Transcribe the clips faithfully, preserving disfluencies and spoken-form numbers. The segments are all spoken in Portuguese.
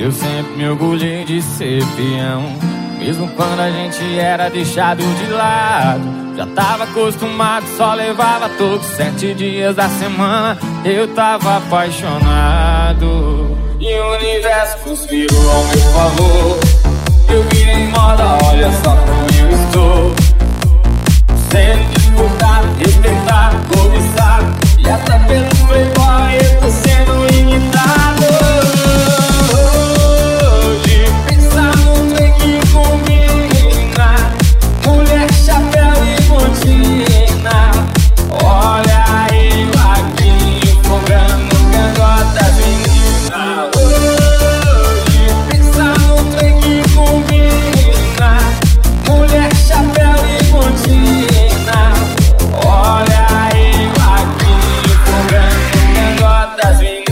Eu sempre me orgulhei de ser peão, mesmo quando a gente era deixado de lado. Já tava acostumado, só levava todos sete dias da semana. Eu tava apaixonado e o universo conspirou ao meu favor. Eu virei moda, olha só como eu estou, sendo disputado, respeitado, cobiçado, e até pelo playboy eu tô sendo imitado. Hoje pensar no trem que combina, mulher, chapéu e botina. Olha aí o Vaguinho folgando cangotas menina. Hoje pensar no trem que combina, mulher, chapéu e botina. Olha aí o Vaguinho folgando cangotas menina.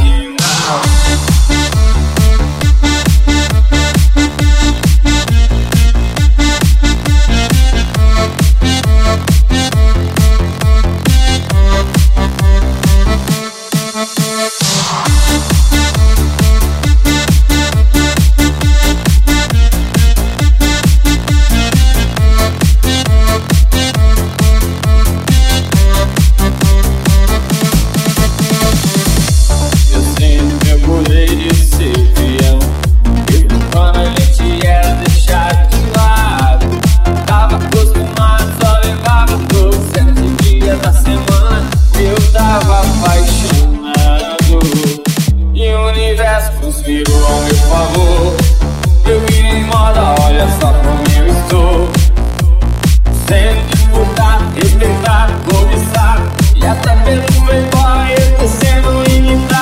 Conspirou ao meu favor. Eu virei moda, olha só como eu estou, sendo disputado, respeitado, cobiçado, e até pelo playboy eu tô sendo imitado.